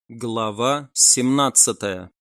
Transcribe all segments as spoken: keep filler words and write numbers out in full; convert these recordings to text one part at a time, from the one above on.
Глава семнадцатая.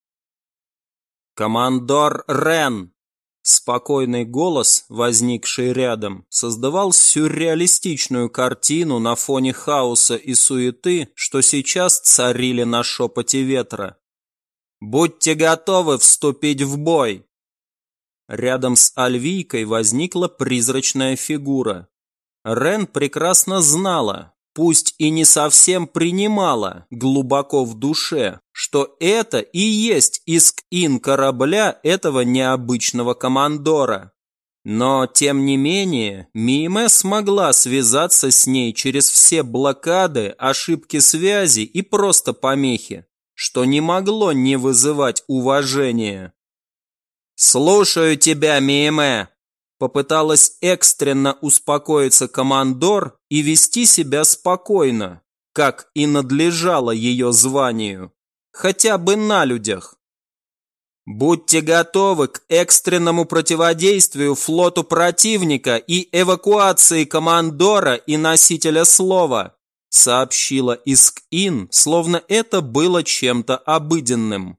«Командор Рен!» Спокойный голос, возникший рядом, создавал сюрреалистичную картину на фоне хаоса и суеты, что сейчас царили на шепоте ветра. «Будьте готовы вступить в бой!» Рядом с Альвийкой возникла призрачная фигура. Рен прекрасно знала, пусть и не совсем принимала глубоко в душе, что это и есть иск-ин корабля этого необычного командора. Но, тем не менее, Миме смогла связаться с ней через все блокады, ошибки связи и просто помехи, что не могло не вызывать уважения. «Слушаю тебя, Миме!» Попыталась экстренно успокоиться командор и вести себя спокойно, как и надлежало ее званию, хотя бы на людях. «Будьте готовы к экстренному противодействию флоту противника и эвакуации командора и носителя слова», сообщила Иск-Ин, словно это было чем-то обыденным.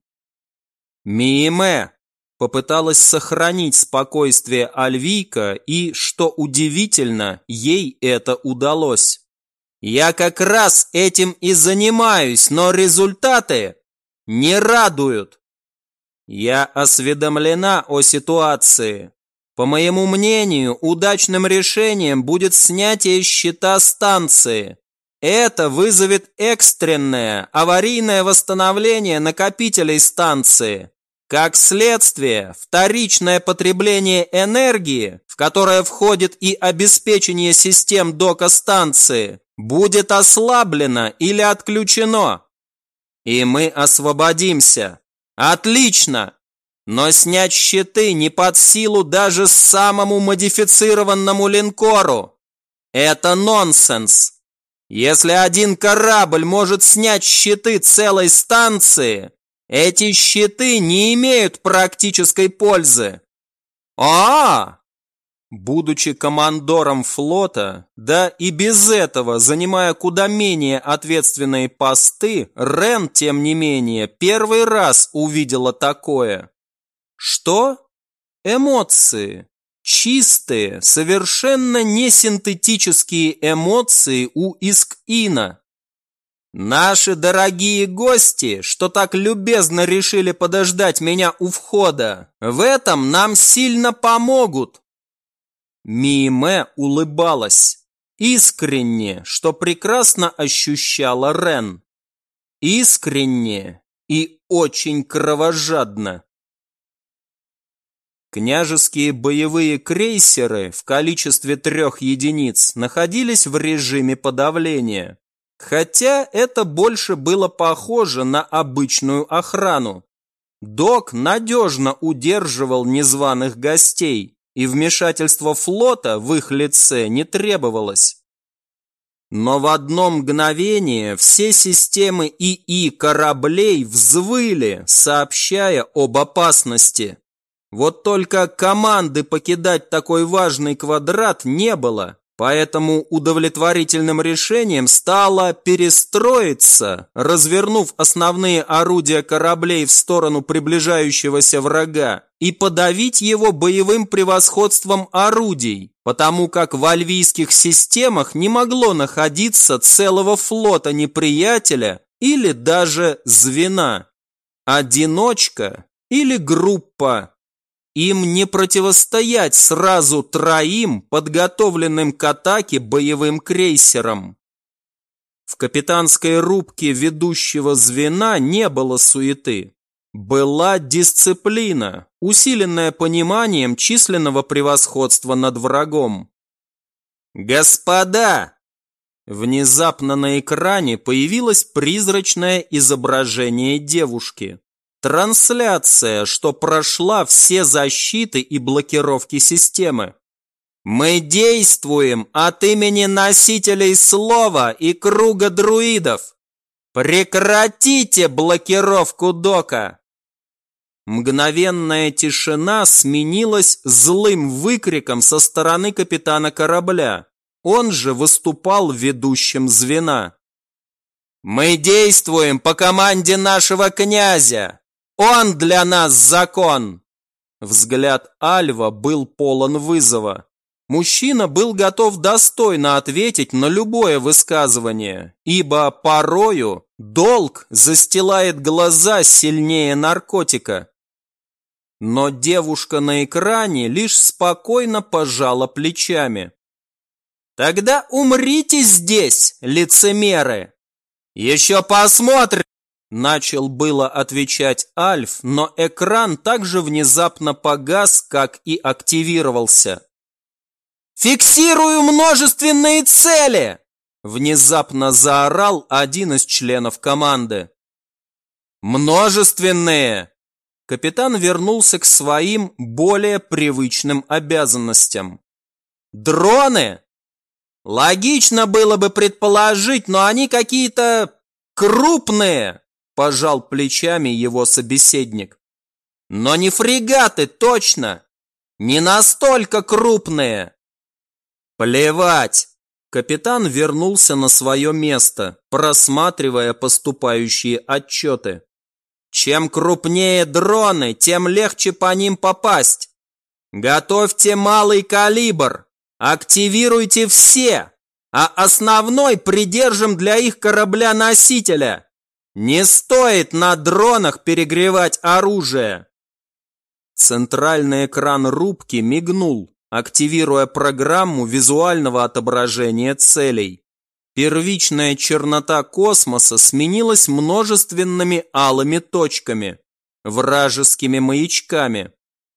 «Миме!» Попыталась сохранить спокойствие Альвийка, и, что удивительно, ей это удалось. «Я как раз этим и занимаюсь, но результаты не радуют. Я осведомлена о ситуации. По моему мнению, удачным решением будет снятие щита станции. Это вызовет экстренное аварийное восстановление накопителей станции. Как следствие, вторичное потребление энергии, в которое входит и обеспечение систем дока станции, будет ослаблено или отключено. И мы освободимся. Отлично! Но снять щиты не под силу даже самому модифицированному линкору. Это нонсенс. Если один корабль может снять щиты целой станции, эти щиты не имеют практической пользы. А-а-а! Будучи командором флота, да и без этого занимая куда менее ответственные посты, Рен, тем не менее, первый раз увидела такое. Что? Эмоции. Чистые, совершенно не синтетические эмоции у Иск-Ина. Наши дорогие гости, что так любезно решили подождать меня у входа, в этом нам сильно помогут. Миме улыбалась. Искренне, что прекрасно ощущала Рен. Искренне и очень кровожадно. Княжеские боевые крейсеры в количестве трех единиц находились в режиме подавления. Хотя это больше было похоже на обычную охрану. Док надежно удерживал незваных гостей, и вмешательство флота в их лице не требовалось. Но в одно мгновение все системы ИИ кораблей взвыли, сообщая об опасности. Вот только команды покидать такой важный квадрат не было. Поэтому удовлетворительным решением стало перестроиться, развернув основные орудия кораблей в сторону приближающегося врага и подавить его боевым превосходством орудий, потому как в альвийских системах не могло находиться целого флота неприятеля или даже звена. Одиночка или группа. Им не противостоять сразу троим подготовленным к атаке боевым крейсерам. В капитанской рубке ведущего звена не было суеты. Была дисциплина, усиленная пониманием численного превосходства над врагом. «Господа!» Внезапно на экране появилось призрачное изображение девушки. Трансляция, что прошла все защиты и блокировки системы. Мы действуем от имени носителей слова и круга друидов. Прекратите блокировку дока. Мгновенная тишина сменилась злым выкриком со стороны капитана корабля. Он же выступал ведущим звена. Мы действуем по команде нашего князя. Он для нас закон. Взгляд Альва был полон вызова. Мужчина был готов достойно ответить на любое высказывание, ибо порою долг застилает глаза сильнее наркотика. Но девушка на экране лишь спокойно пожала плечами. «Тогда умрите здесь, лицемеры! Еще посмотрим!» Начал было отвечать Альф, но экран также внезапно погас, как и активировался. «Фиксирую множественные цели!» Внезапно заорал один из членов команды. «Множественные!» Капитан вернулся к своим более привычным обязанностям. «Дроны? Логично было бы предположить, но они какие-то крупные!» Пожал плечами его собеседник. «Но не фрегаты, точно! Не настолько крупные!» «Плевать!» Капитан вернулся на свое место, просматривая поступающие отчеты. «Чем крупнее дроны, тем легче по ним попасть. Готовьте малый калибр, активируйте все, а основной придержим для их корабля-носителя. Не стоит на дронах перегревать оружие!» Центральный экран рубки мигнул, активируя программу визуального отображения целей. Первичная чернота космоса сменилась множественными алыми точками, вражескими маячками.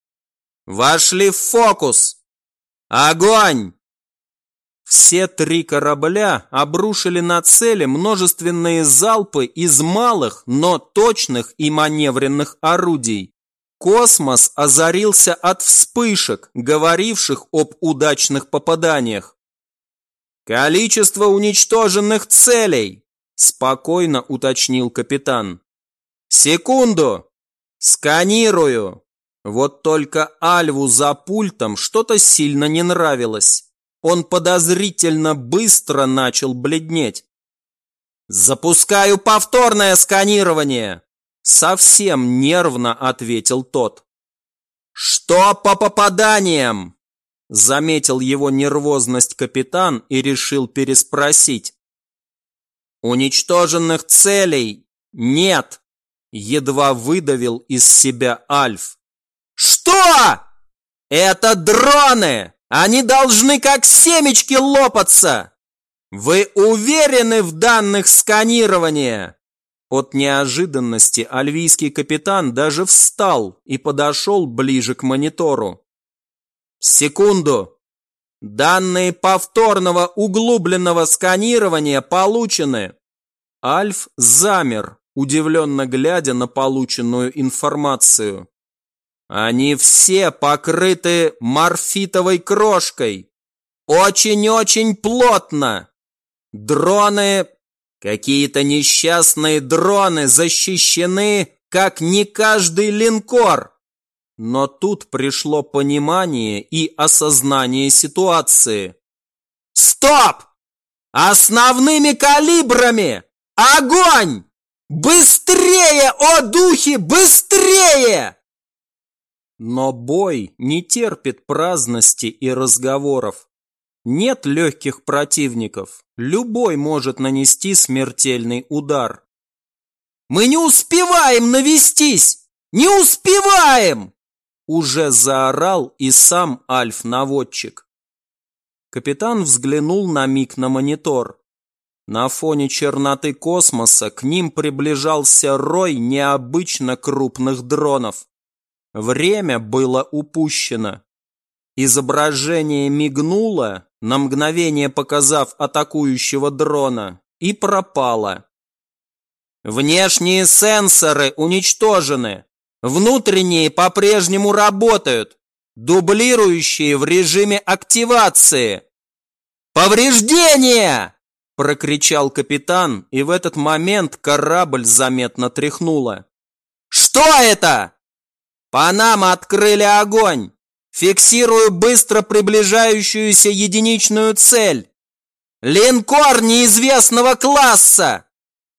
«Вошли в фокус! Огонь!» Все три корабля обрушили на цели множественные залпы из малых, но точных и маневренных орудий. Космос озарился от вспышек, говоривших об удачных попаданиях. «Количество уничтоженных целей!» – спокойно уточнил капитан. «Секунду! Сканирую!» Вот только Альву за пультом что-то сильно не нравилось. Он подозрительно быстро начал бледнеть. «Запускаю повторное сканирование!» Совсем нервно ответил тот. «Что по попаданиям?» Заметил его нервозность капитан и решил переспросить. «Уничтоженных целей нет!» Едва выдавил из себя Альф. «Что? Это дроны! Они должны как семечки лопаться! Вы уверены в данных сканирования?» От неожиданности альвийский капитан даже встал и подошел ближе к монитору. «Секунду! Данные повторного углубленного сканирования получены!» Альф замер, удивленно глядя на полученную информацию. «Они все покрыты морфитовой крошкой! Очень-очень плотно! Дроны... Какие-то несчастные дроны защищены, как не каждый линкор!» Но тут пришло понимание и осознание ситуации. «Стоп! Основными калибрами! Огонь! Быстрее, о духи, быстрее!» Но бой не терпит праздности и разговоров. Нет легких противников, любой может нанести смертельный удар. «Мы не успеваем навестись! Не успеваем!» Уже заорал и сам Альф-наводчик. Капитан взглянул на миг на монитор. На фоне черноты космоса к ним приближался рой необычно крупных дронов. Время было упущено. Изображение мигнуло, на мгновение показав атакующего дрона, и пропало. «Внешние сенсоры уничтожены. Внутренние по-прежнему работают, дублирующие в режиме активации. «Повреждения!» – прокричал капитан, и в этот момент корабль заметно тряхнуло. «Что это?» «По нам открыли огонь! Фиксирую быстро приближающуюся единичную цель! Линкор неизвестного класса!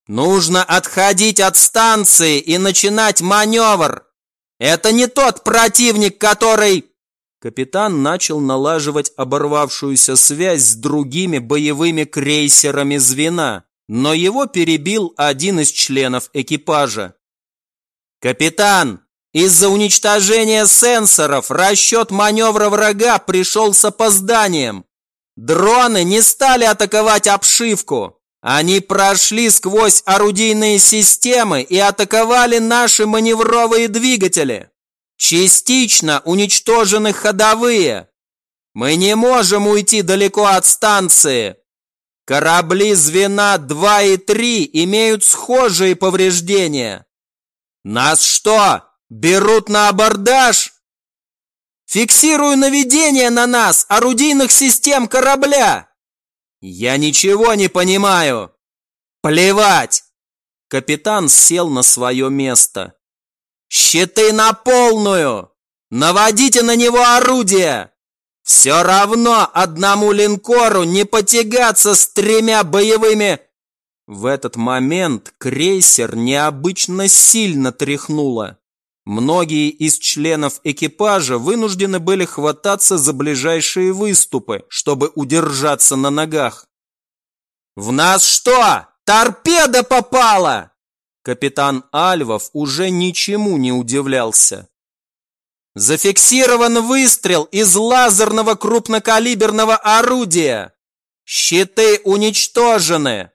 Нужно отходить от станции и начинать маневр. Это не тот противник, который... Капитан начал налаживать оборвавшуюся связь с другими боевыми крейсерами звена, но его перебил один из членов экипажа. «Капитан, из-за уничтожения сенсоров расчет маневра врага пришел с опозданием. Дроны не стали атаковать обшивку. Они прошли сквозь орудийные системы и атаковали наши маневровые двигатели. Частично уничтожены ходовые. Мы не можем уйти далеко от станции. Корабли звена два и три имеют схожие повреждения. Нас что, берут на абордаж? Фиксирую наведение на нас орудийных систем корабля. Я ничего не понимаю. Плевать. Капитан сел на свое место. Щиты на полную. Наводите на него орудия. Все равно одному линкору не потягаться с тремя боевыми... В этот момент крейсер необычно сильно тряхнуло. Многие из членов экипажа вынуждены были хвататься за ближайшие выступы, чтобы удержаться на ногах. «В нас что, торпеда попала?» Капитан Альвов уже ничему не удивлялся. «Зафиксирован выстрел из лазерного крупнокалиберного орудия. Щиты уничтожены».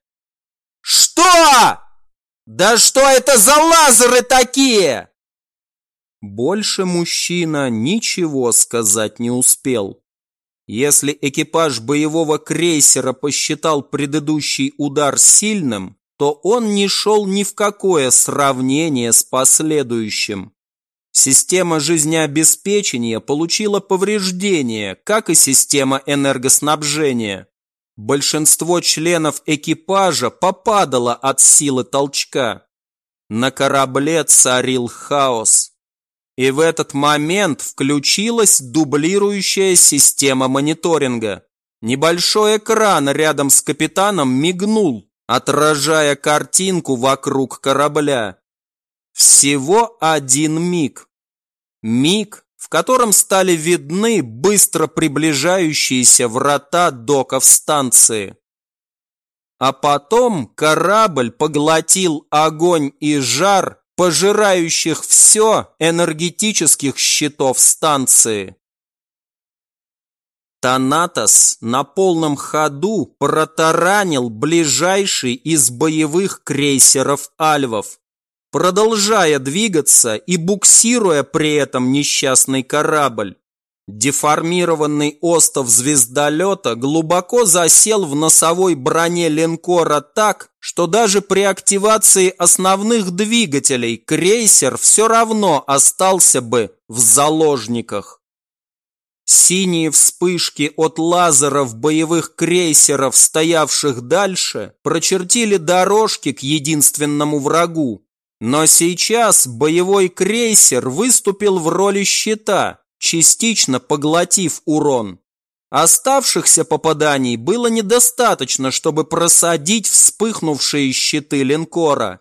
«Что? Да что это за лазеры такие?» Больше мужчина ничего сказать не успел. Если экипаж боевого крейсера посчитал предыдущий удар сильным, то он не шел ни в какое сравнение с последующим. Система жизнеобеспечения получила повреждения, как и система энергоснабжения. Большинство членов экипажа попадало от силы толчка. На корабле царил хаос. И в этот момент включилась дублирующая система мониторинга. Небольшой экран рядом с капитаном мигнул, отражая картинку вокруг корабля. Всего один миг. Миг, в котором стали видны быстро приближающиеся врата доков станции. А потом корабль поглотил огонь и жар, пожирающих все энергетических щитов станции. Танатос на полном ходу протаранил ближайший из боевых крейсеров Альвов, продолжая двигаться и буксируя при этом несчастный корабль. Деформированный остов звездолета глубоко засел в носовой броне линкора так, что даже при активации основных двигателей крейсер все равно остался бы в заложниках. Синие вспышки от лазеров боевых крейсеров, стоявших дальше, прочертили дорожки к единственному врагу. Но сейчас боевой крейсер выступил в роли щита, частично поглотив урон. Оставшихся попаданий было недостаточно, чтобы просадить вспыхнувшие щиты линкора.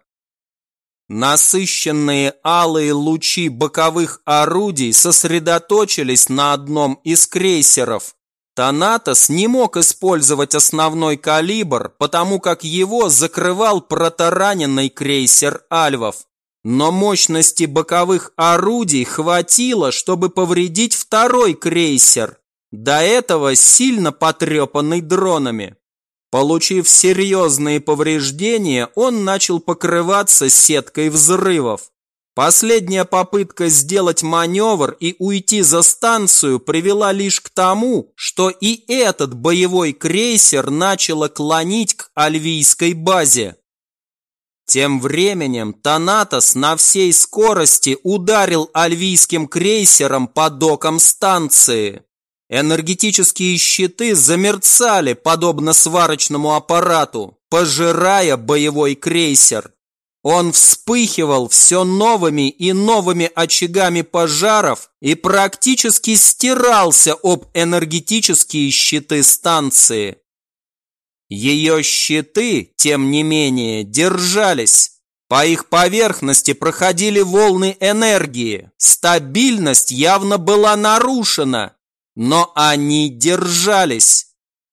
Насыщенные алые лучи боковых орудий сосредоточились на одном из крейсеров. Танатос не мог использовать основной калибр, потому как его закрывал протараненный крейсер Альвов. Но мощности боковых орудий хватило, чтобы повредить второй крейсер, до этого сильно потрепанный дронами. Получив серьезные повреждения, он начал покрываться сеткой взрывов. Последняя попытка сделать маневр и уйти за станцию привела лишь к тому, что и этот боевой крейсер начало клонить к альвийской базе. Тем временем Танатос на всей скорости ударил альвийским крейсером по докам станции. Энергетические щиты замерцали, подобно сварочному аппарату, пожирая боевой крейсер. Он вспыхивал все новыми и новыми очагами пожаров и практически стирался об энергетические щиты станции. Ее щиты, тем не менее, держались. По их поверхности проходили волны энергии. Стабильность явно была нарушена, но они держались.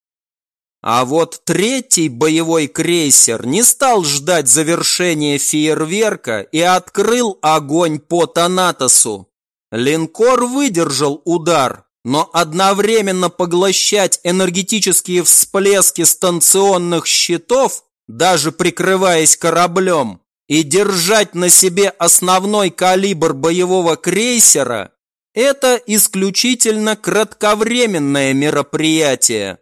А вот третий боевой крейсер не стал ждать завершения фейерверка и открыл огонь по Танатосу. Линкор выдержал удар, но одновременно поглощать энергетические всплески станционных щитов, даже прикрываясь кораблем, и держать на себе основной калибр боевого крейсера – это исключительно кратковременное мероприятие.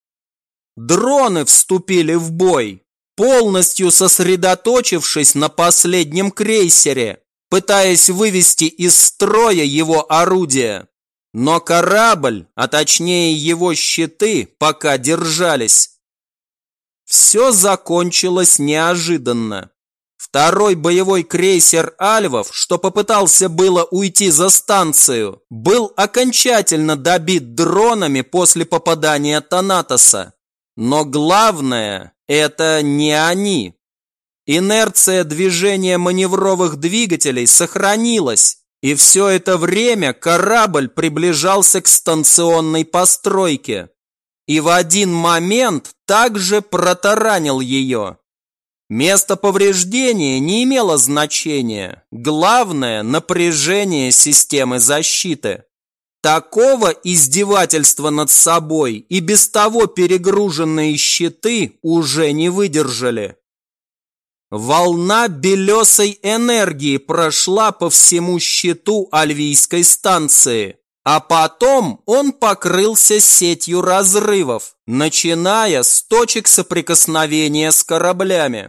Дроны вступили в бой, полностью сосредоточившись на последнем крейсере, пытаясь вывести из строя его орудия. Но корабль, а точнее его щиты, пока держались. Все закончилось неожиданно. Второй боевой крейсер Альвов, что попытался было уйти за станцию, был окончательно добит дронами после попадания Танатоса. Но главное – это не они. Инерция движения маневровых двигателей сохранилась, и все это время корабль приближался к станционной постройке. И в один момент также протаранил ее. Место повреждения не имело значения. Главное – напряжение системы защиты. Такого издевательства над собой и без того перегруженные щиты уже не выдержали. Волна белесой энергии прошла по всему щиту Альвийской станции, а потом он покрылся сетью разрывов, начиная с точек соприкосновения с кораблями.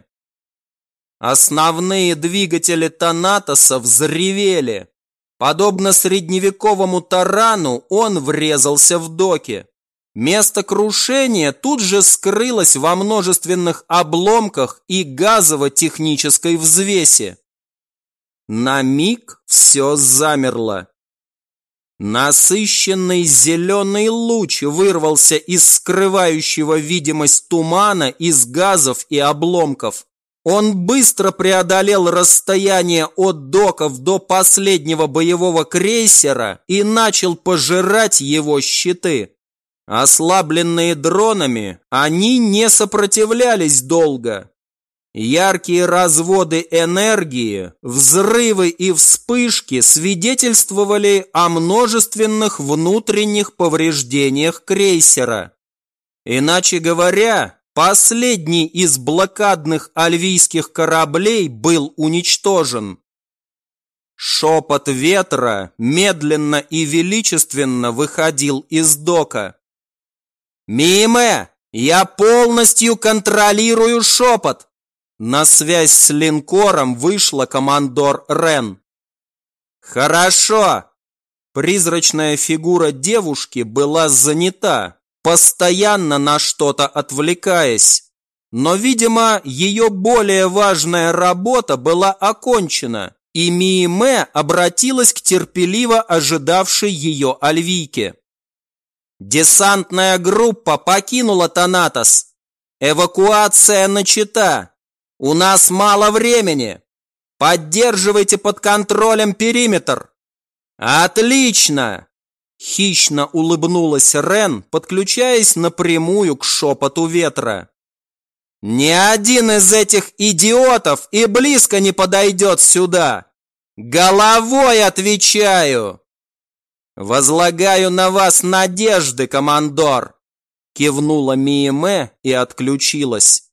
Основные двигатели Танатоса взревели. Подобно средневековому тарану, он врезался в доки. Место крушения тут же скрылось во множественных обломках и газово-технической взвеси. На миг все замерло. Насыщенный зеленый луч вырвался из скрывающего видимость тумана из газов и обломков. Он быстро преодолел расстояние от доков до последнего боевого крейсера и начал пожирать его щиты. Ослабленные дронами, они не сопротивлялись долго. Яркие разводы энергии, взрывы и вспышки свидетельствовали о множественных внутренних повреждениях крейсера. Иначе говоря, последний из блокадных альвийских кораблей был уничтожен. Шепот ветра медленно и величественно выходил из дока. «Миме, я полностью контролирую шепот!» На связь с линкором вышла командор Рен. «Хорошо!» Призрачная фигура девушки была занята, постоянно на что-то отвлекаясь. Но, видимо, ее более важная работа была окончена, и Миме обратилась к терпеливо ожидавшей ее Альвийке. «Десантная группа покинула Танатос. Эвакуация начата. У нас мало времени. Поддерживайте под контролем периметр». «Отлично!» Хищно улыбнулась Рен, подключаясь напрямую к шепоту ветра. «Ни один из этих идиотов и близко не подойдет сюда! Головой отвечаю!» «Возлагаю на вас надежды, командор!» Кивнула Миме и отключилась.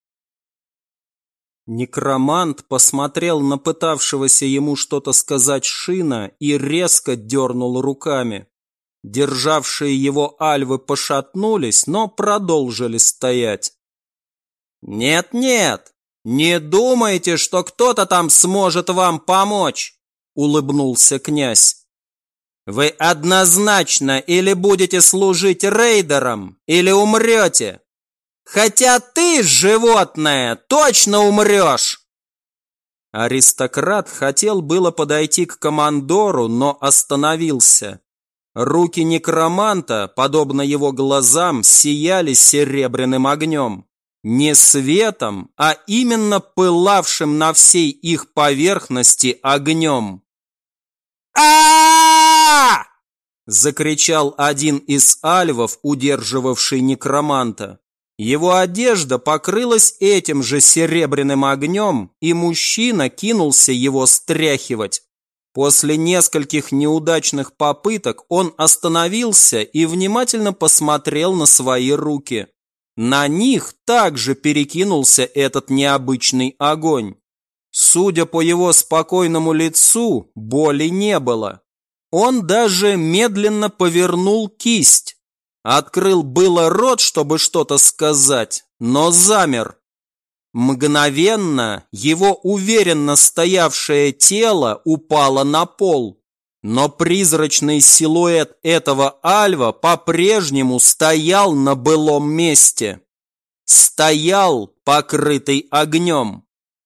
Некромант посмотрел на пытавшегося ему что-то сказать Шина и резко дернул руками. Державшие его альвы пошатнулись, но продолжили стоять. «Нет-нет, не думайте, что кто-то там сможет вам помочь!» — улыбнулся князь. «Вы однозначно или будете служить рейдерам, или умрете. Хотя ты, животное, точно умрешь!» Аристократ хотел было подойти к командору, но остановился. Руки некроманта, подобно его глазам, сияли серебряным огнем. Не светом, а именно пылавшим на всей их поверхности огнем. а закричал один из альвов, удерживавший некроманта. Его одежда покрылась этим же серебряным огнем, и мужчина кинулся его стряхивать. После нескольких неудачных попыток он остановился и внимательно посмотрел на свои руки. На них также перекинулся этот необычный огонь. Судя по его спокойному лицу, боли не было. Он даже медленно повернул кисть. Открыл было рот, чтобы что-то сказать, но замер. Мгновенно его уверенно стоявшее тело упало на пол, но призрачный силуэт этого альва по-прежнему стоял на былом месте. Стоял, покрытый огнем.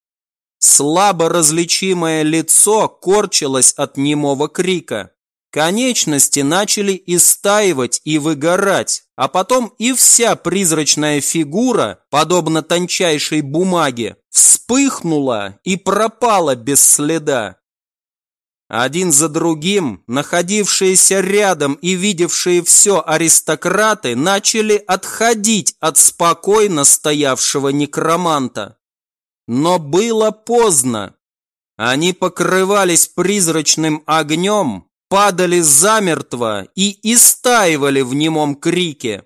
Слабо различимое лицо корчилось от немого крика. Конечности начали истаивать и выгорать, а потом и вся призрачная фигура, подобно тончайшей бумаге, вспыхнула и пропала без следа. Один за другим находившиеся рядом и видевшие все аристократы начали отходить от спокойно стоявшего некроманта. Но было поздно. Они покрывались призрачным огнем, падали замертво и истаивали в немом крике.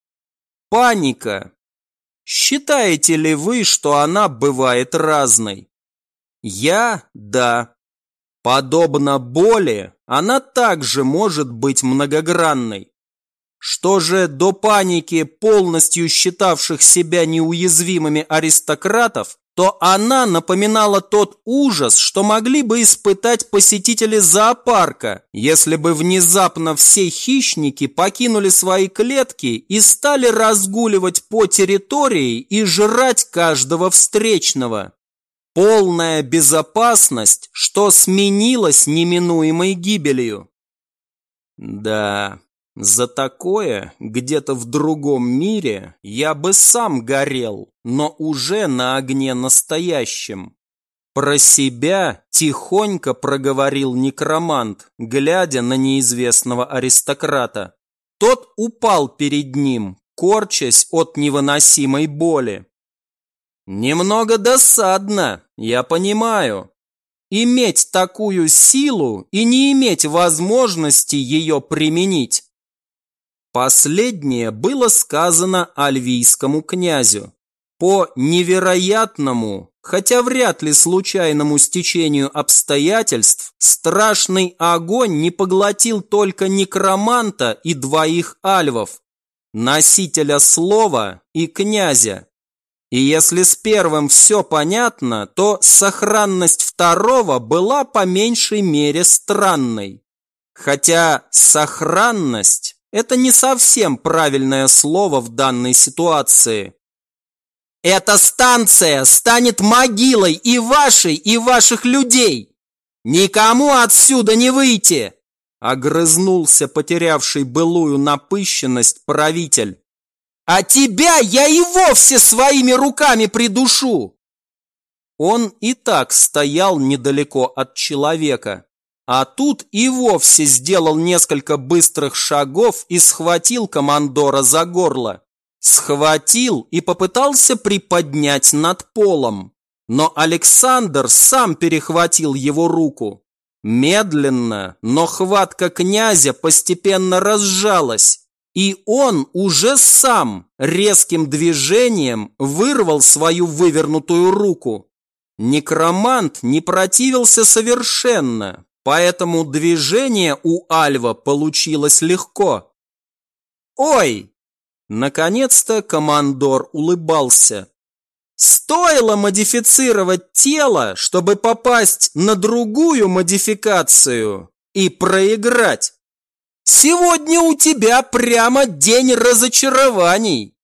Паника. Считаете ли вы, что она бывает разной? Я – да. Подобно боли, она также может быть многогранной. Что же до паники полностью считавших себя неуязвимыми аристократов, то она напоминала тот ужас, что могли бы испытать посетители зоопарка, если бы внезапно все хищники покинули свои клетки и стали разгуливать по территории и жрать каждого встречного. Полная безопасность, что сменилась неминуемой гибелью. Да, за такое где-то в другом мире я бы сам горел, но уже на огне настоящем. Про себя тихонько проговорил некромант, глядя на неизвестного аристократа. Тот упал перед ним, корчась от невыносимой боли. Немного досадно, я понимаю. Иметь такую силу и не иметь возможности ее применить. Последнее было сказано альвийскому князю. По невероятному, хотя вряд ли случайному стечению обстоятельств, страшный огонь не поглотил только некроманта и двоих альвов, носителя слова и князя. И если с первым все понятно, то сохранность второго была по меньшей мере странной. Хотя сохранность – это не совсем правильное слово в данной ситуации. Эта станция станет могилой и вашей, и ваших людей. Никому отсюда не выйти, огрызнулся потерявший былую напыщенность правитель. А тебя я и вовсе своими руками придушу. Он и так стоял недалеко от человека, а тут и вовсе сделал несколько быстрых шагов и схватил командора за горло. Схватил и попытался приподнять над полом, но Александр сам перехватил его руку. Медленно, но хватка князя постепенно разжалась, и он уже сам резким движением вырвал свою вывернутую руку. Некромант не противился совершенно, поэтому движение у альва получилось легко. «Ой!» Наконец-то командор улыбался. «Стоило модифицировать тело, чтобы попасть на другую модификацию и проиграть. Сегодня у тебя прямо день разочарований!»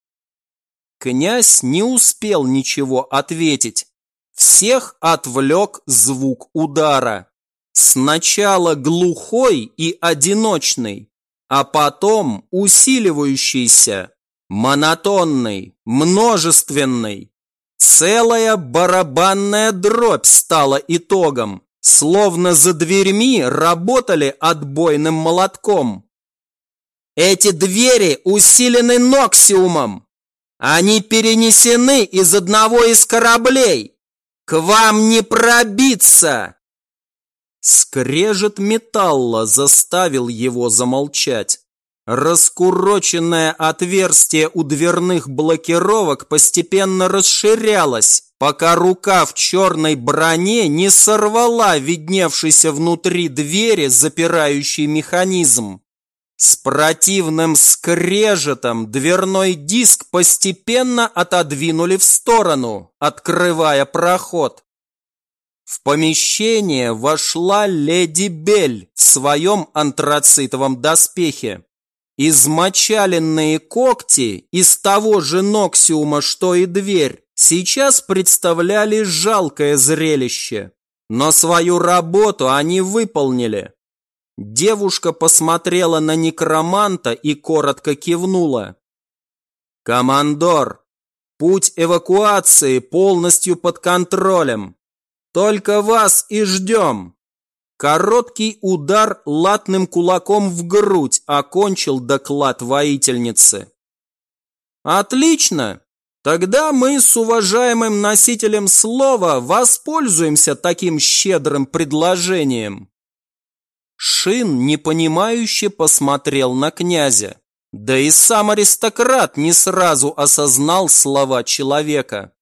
Князь не успел ничего ответить. Всех отвлек звук удара. Сначала глухой и одиночный, а потом усиливающийся, Монотонный, множественный. Целая барабанная дробь стала итогом, словно за дверьми работали отбойным молотком. Эти двери усилены ноксиумом. Они перенесены из одного из кораблей. К вам не пробиться. Скрежет металла заставил его замолчать. Раскуроченное отверстие у дверных блокировок постепенно расширялось, пока рука в черной броне не сорвала видневшийся внутри двери запирающий механизм. С противным скрежетом дверной диск постепенно отодвинули в сторону, открывая проход. В помещение вошла леди Бель в своем антрацитовом доспехе. Измочаленные когти из того же ноксиума, что и дверь, сейчас представляли жалкое зрелище. Но свою работу они выполнили. Девушка посмотрела на некроманта и коротко кивнула. «Командор, путь эвакуации полностью под контролем. Только вас и ждем». Короткий удар латным кулаком в грудь окончил доклад воительницы. «Отлично! Тогда мы с уважаемым носителем слова воспользуемся таким щедрым предложением». Шин непонимающе посмотрел на князя. Да и сам аристократ не сразу осознал слова человека.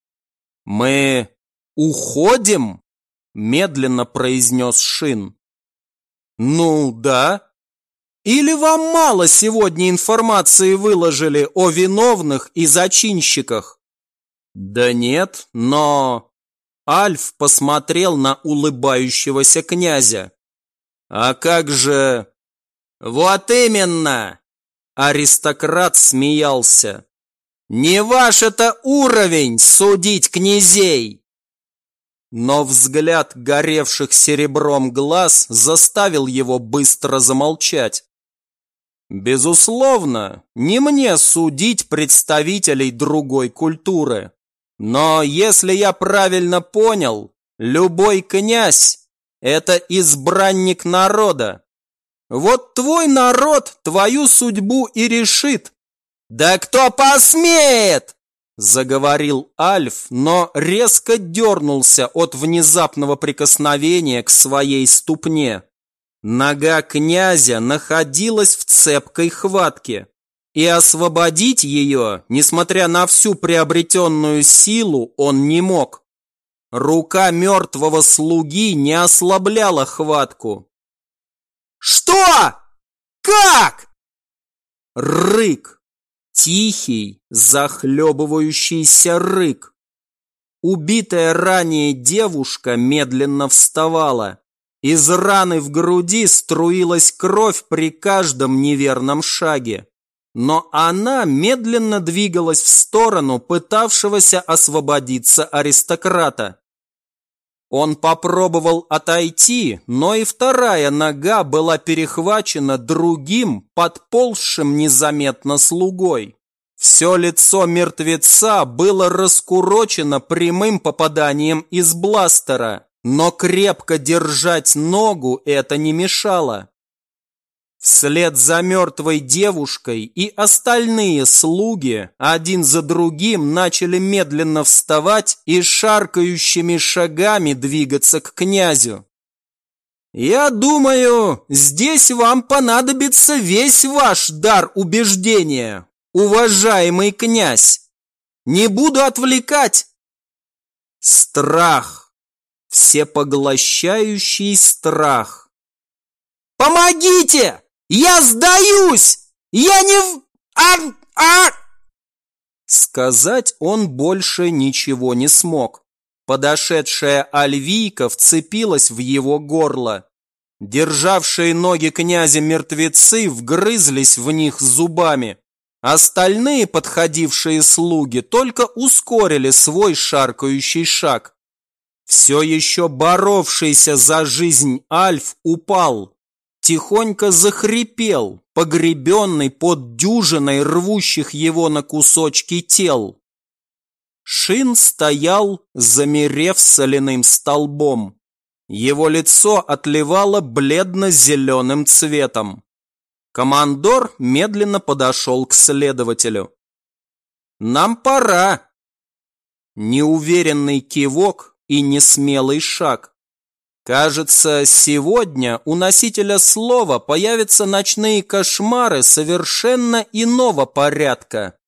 «Мы уходим?» Медленно произнес Шин. «Ну да. Или вам мало сегодня информации выложили о виновных и зачинщиках?» «Да нет, но...» Альф посмотрел на улыбающегося князя. «А как же...» «Вот именно!» Аристократ смеялся. «Не ваш это уровень судить князей!» Но взгляд горевших серебром глаз заставил его быстро замолчать. Безусловно, не мне судить представителей другой культуры. Но если я правильно понял, любой князь – это избранник народа. Вот твой народ твою судьбу и решит. «Да кто посмеет!» Заговорил Альф, но резко дернулся от внезапного прикосновения к своей ступне. Нога князя находилась в цепкой хватке, и освободить ее, несмотря на всю приобретенную силу, он не мог. Рука мертвого слуги не ослабляла хватку. «Что? Как?» Рык. Тихий, захлебывающийся рык. Убитая ранее девушка медленно вставала. Из раны в груди струилась кровь при каждом неверном шаге. Но она медленно двигалась в сторону пытавшегося освободиться аристократа. Он попробовал отойти, но и вторая нога была перехвачена другим, подползшим незаметно слугой. Все лицо мертвеца было раскурочено прямым попаданием из бластера, но крепко держать ногу это не мешало. Вслед за мертвой девушкой и остальные слуги один за другим начали медленно вставать и шаркающими шагами двигаться к князю. «Я думаю, здесь вам понадобится весь ваш дар убеждения, уважаемый князь. Не буду отвлекать». Страх, всепоглощающий страх. «Помогите! Я сдаюсь! Я не в... А... А...» Сказать он больше ничего не смог. Подошедшая Альвийка вцепилась в его горло. Державшие ноги князя мертвецы вгрызлись в них зубами. Остальные подходившие слуги только ускорили свой шаркающий шаг. Все еще боровшийся за жизнь Альф упал. тихонько захрипел, погребенный под дюжиной рвущих его на кусочки тел. Шин стоял, замерев соляным столбом. Его лицо отливало бледно-зеленым цветом. Командор медленно подошел к следователю. «Нам пора!» Неуверенный кивок и несмелый шаг. Кажется, сегодня у носителя слова появятся ночные кошмары совершенно иного порядка.